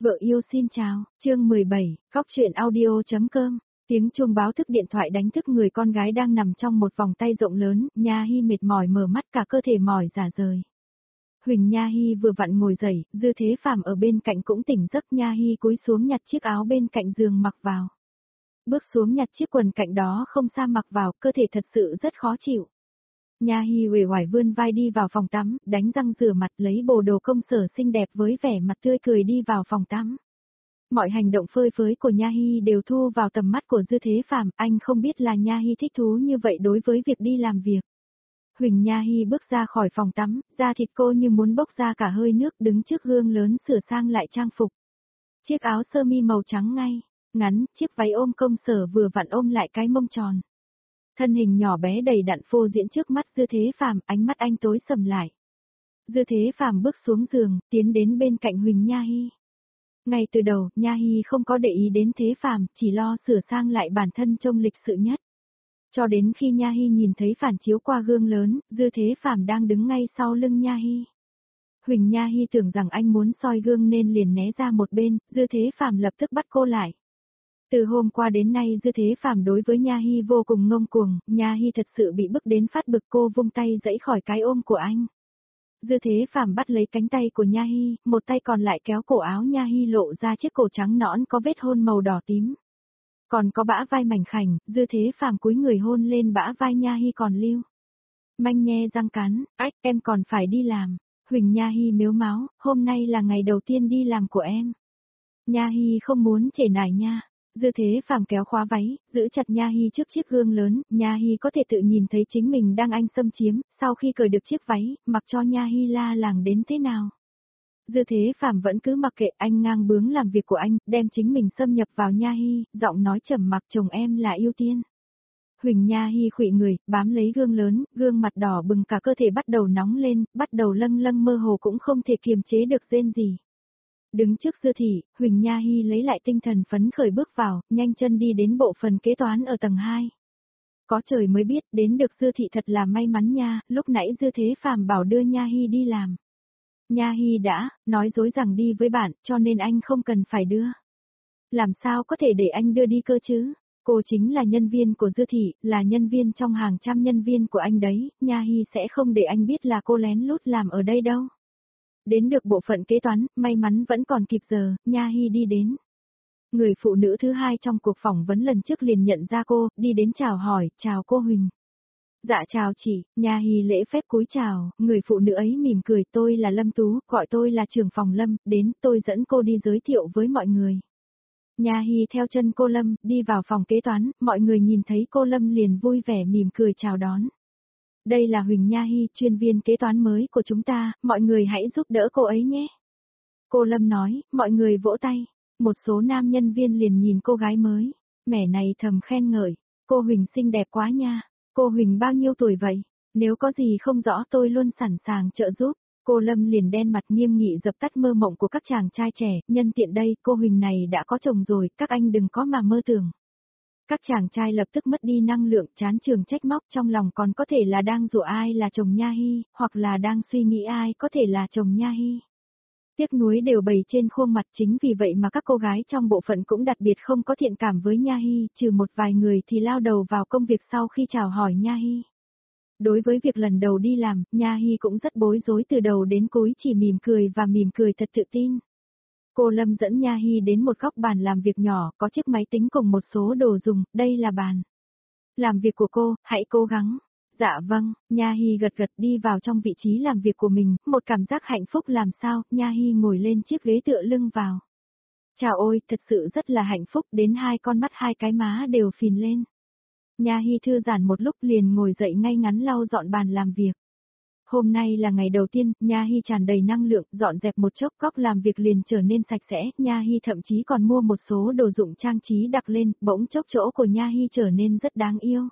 Vợ yêu xin chào, chương 17, góc truyện audio.com. Tiếng chuông báo thức điện thoại đánh thức người con gái đang nằm trong một vòng tay rộng lớn, Nha Hy mệt mỏi mở mắt cả cơ thể mỏi rã rời. Huỳnh Nha Hy vừa vặn ngồi dậy, Dư Thế Phàm ở bên cạnh cũng tỉnh giấc. Nha Hy cúi xuống nhặt chiếc áo bên cạnh giường mặc vào. Bước xuống nhặt chiếc quần cạnh đó không xa mặc vào, cơ thể thật sự rất khó chịu. Nha Hy uể oải vươn vai đi vào phòng tắm, đánh răng rửa mặt lấy bộ đồ công sở xinh đẹp với vẻ mặt tươi cười đi vào phòng tắm. Mọi hành động phơi phới của Nha Hy đều thu vào tầm mắt của Dư Thế Phàm, anh không biết là Nha Hy thích thú như vậy đối với việc đi làm việc. Huỳnh Nha Hy bước ra khỏi phòng tắm, da thịt cô như muốn bốc ra cả hơi nước, đứng trước gương lớn sửa sang lại trang phục. Chiếc áo sơ mi màu trắng ngay, ngắn, chiếc váy ôm công sở vừa vặn ôm lại cái mông tròn. Thân hình nhỏ bé đầy đặn phô diễn trước mắt Dư Thế Phàm, ánh mắt anh tối sầm lại. Dư Thế Phàm bước xuống giường, tiến đến bên cạnh Huỳnh Nha Hy. Ngay từ đầu, Nha Hy không có để ý đến Thế Phàm, chỉ lo sửa sang lại bản thân trông lịch sự nhất. Cho đến khi Nha Hy nhìn thấy phản chiếu qua gương lớn, Dư Thế Phàm đang đứng ngay sau lưng Nha Hy. Huỳnh Nha Hy tưởng rằng anh muốn soi gương nên liền né ra một bên, Dư Thế Phàm lập tức bắt cô lại. Từ hôm qua đến nay Dư Thế Phàm đối với Nha Hy vô cùng ngông cuồng, Nha Hy thật sự bị bức đến phát bực, cô vung tay giãy khỏi cái ôm của anh. Dư Thế Phàm bắt lấy cánh tay của Nha Hy, một tay còn lại kéo cổ áo Nha Hy lộ ra chiếc cổ trắng nõn có vết hôn màu đỏ tím. Còn có bã vai mảnh khảnh, Dư Thế Phàm cúi người hôn lên bã vai Nha Hy còn lưu. Manh nhe răng cắn, ách em còn phải đi làm. Huỳnh Nha Hy mếu máo, hôm nay là ngày đầu tiên đi làm của em. Nha Hy không muốn trễ nải nha. Dư Thế Phàm kéo khóa váy, giữ chặt Nha Hy trước chiếc gương lớn, Nha Hy có thể tự nhìn thấy chính mình đang anh xâm chiếm, sau khi cởi được chiếc váy, mặc cho Nha Hy la làng đến thế nào. Dư Thế Phàm vẫn cứ mặc kệ, anh ngang bướng làm việc của anh, đem chính mình xâm nhập vào Nha Hy, giọng nói trầm mặc, chồng em là ưu tiên. Huỳnh Nha Hy khuỵu người, bám lấy gương lớn, gương mặt đỏ bừng, cả cơ thể bắt đầu nóng lên, bắt đầu lâng lâng mơ hồ cũng không thể kiềm chế được rên gì. Đứng trước Dư thị, Huỳnh Nha Hy lấy lại tinh thần phấn khởi bước vào, nhanh chân đi đến bộ phận kế toán ở tầng 2. Có trời mới biết, đến được Dư thị thật là may mắn nha, lúc nãy Dư Thế Phàm bảo đưa Nha Hy đi làm. Nha Hy đã nói dối rằng đi với bạn, cho nên anh không cần phải đưa. Làm sao có thể để anh đưa đi cơ chứ? Cô chính là nhân viên của Dư thị, là nhân viên trong hàng trăm nhân viên của anh đấy, Nha Hy sẽ không để anh biết là cô lén lút làm ở đây đâu. Đến được bộ phận kế toán, may mắn vẫn còn kịp giờ, Nha Hy đi đến. Người phụ nữ thứ hai trong cuộc phỏng vấn lần trước liền nhận ra cô, đi đến chào hỏi, chào cô Huỳnh. Dạ chào chị, Nha Hy lễ phép cúi chào, người phụ nữ ấy mỉm cười, tôi là Lâm Tú, gọi tôi là trưởng phòng Lâm, đến tôi dẫn cô đi giới thiệu với mọi người. Nha Hy theo chân cô Lâm, đi vào phòng kế toán, mọi người nhìn thấy cô Lâm liền vui vẻ mỉm cười chào đón. Đây là Huỳnh Nha Hy, chuyên viên kế toán mới của chúng ta, mọi người hãy giúp đỡ cô ấy nhé. Cô Lâm nói, mọi người vỗ tay, một số nam nhân viên liền nhìn cô gái mới, mẻ này thầm khen ngợi, cô Huỳnh xinh đẹp quá nha, cô Huỳnh bao nhiêu tuổi vậy, nếu có gì không rõ tôi luôn sẵn sàng trợ giúp. Cô Lâm liền đen mặt nghiêm nghị dập tắt mơ mộng của các chàng trai trẻ, nhân tiện đây cô Huỳnh này đã có chồng rồi, các anh đừng có mà mơ tưởng. Các chàng trai lập tức mất đi năng lượng, chán trường trách móc, trong lòng còn có thể là đang rủa ai là chồng Nha Hy, hoặc là đang suy nghĩ ai có thể là chồng Nha Hy. Tiếc nuối đều bày trên khuôn mặt, chính vì vậy mà các cô gái trong bộ phận cũng đặc biệt không có thiện cảm với Nha Hy, trừ một vài người thì lao đầu vào công việc sau khi chào hỏi Nha Hy. Đối với việc lần đầu đi làm, Nha Hy cũng rất bối rối từ đầu đến cuối, chỉ mỉm cười và mỉm cười thật tự tin. Cô Lâm dẫn Nha Hy đến một góc bàn làm việc nhỏ, có chiếc máy tính cùng một số đồ dùng, đây là bàn làm việc của cô, hãy cố gắng. Dạ vâng, Nha Hy gật gật đi vào trong vị trí làm việc của mình, một cảm giác hạnh phúc làm sao, Nha Hy ngồi lên chiếc ghế tựa lưng vào. Chào ôi, thật sự rất là hạnh phúc, đến hai con mắt hai cái má đều phình lên. Nha Hy thư giãn một lúc liền ngồi dậy ngay ngắn lau dọn bàn làm việc. Hôm nay là ngày đầu tiên, Nha Hy tràn đầy năng lượng, dọn dẹp một chốc góc làm việc liền trở nên sạch sẽ, Nha Hy thậm chí còn mua một số đồ dụng trang trí đặc lên, bỗng chốc chỗ của Nha Hy trở nên rất đáng yêu.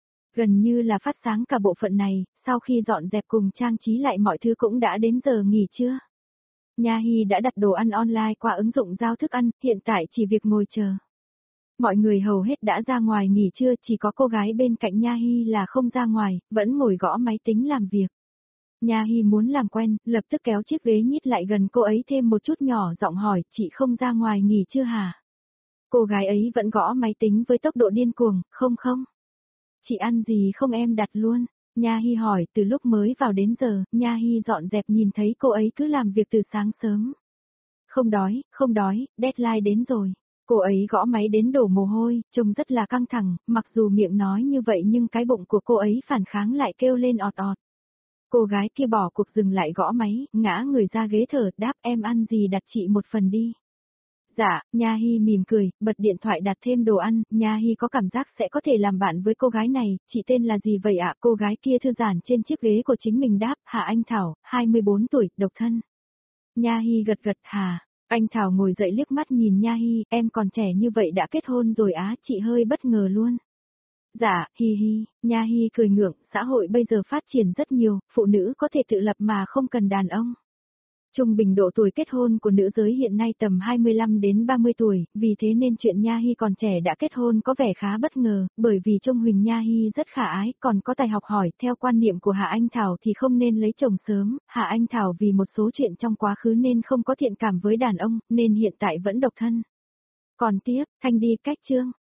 Gần như là phát sáng cả bộ phận này, sau khi dọn dẹp cùng trang trí lại mọi thứ cũng đã đến giờ nghỉ trưa. Nha Hy đã đặt đồ ăn online qua ứng dụng giao thức ăn, hiện tại chỉ việc ngồi chờ. Mọi người hầu hết đã ra ngoài nghỉ trưa, chỉ có cô gái bên cạnh Nha Hy là không ra ngoài, vẫn ngồi gõ máy tính làm việc. Nha Hy muốn làm quen, lập tức kéo chiếc ghế nhít lại gần cô ấy thêm một chút nhỏ giọng hỏi, chị không ra ngoài nghỉ chưa hả? Cô gái ấy vẫn gõ máy tính với tốc độ điên cuồng, không không. Chị ăn gì không em đặt luôn. Nha Hy hỏi, từ lúc mới vào đến giờ, Nha Hy dọn dẹp nhìn thấy cô ấy cứ làm việc từ sáng sớm. Không đói, deadline đến rồi. Cô ấy gõ máy đến đổ mồ hôi, trông rất là căng thẳng, mặc dù miệng nói như vậy nhưng cái bụng của cô ấy phản kháng lại kêu lên ọt ọt. Cô gái kia bỏ cuộc dừng lại gõ máy, ngã người ra ghế thở, đáp em ăn gì đặt chị một phần đi. Dạ, Nha Hy mỉm cười, bật điện thoại đặt thêm đồ ăn, Nha Hy có cảm giác sẽ có thể làm bạn với cô gái này, chị tên là gì vậy ạ? Cô gái kia thư giãn trên chiếc ghế của chính mình đáp, Hà Anh Thảo, 24 tuổi, độc thân. Nha Hy gật gật, hà. Anh Thảo ngồi dậy liếc mắt nhìn Nha Hy, em còn trẻ như vậy đã kết hôn rồi á, chị hơi bất ngờ luôn. Dạ, hi hi, Nha Hy cười ngượng, xã hội bây giờ phát triển rất nhiều, phụ nữ có thể tự lập mà không cần đàn ông. Trung bình độ tuổi kết hôn của nữ giới hiện nay tầm 25 đến 30 tuổi, vì thế nên chuyện Nha Hy còn trẻ đã kết hôn có vẻ khá bất ngờ, bởi vì trông Huỳnh Nha Hy rất khả ái, còn có tài học hỏi, theo quan niệm của Hạ Anh Thảo thì không nên lấy chồng sớm, Hạ Anh Thảo vì một số chuyện trong quá khứ nên không có thiện cảm với đàn ông, nên hiện tại vẫn độc thân. Còn tiếp, Thanh đi cách chương.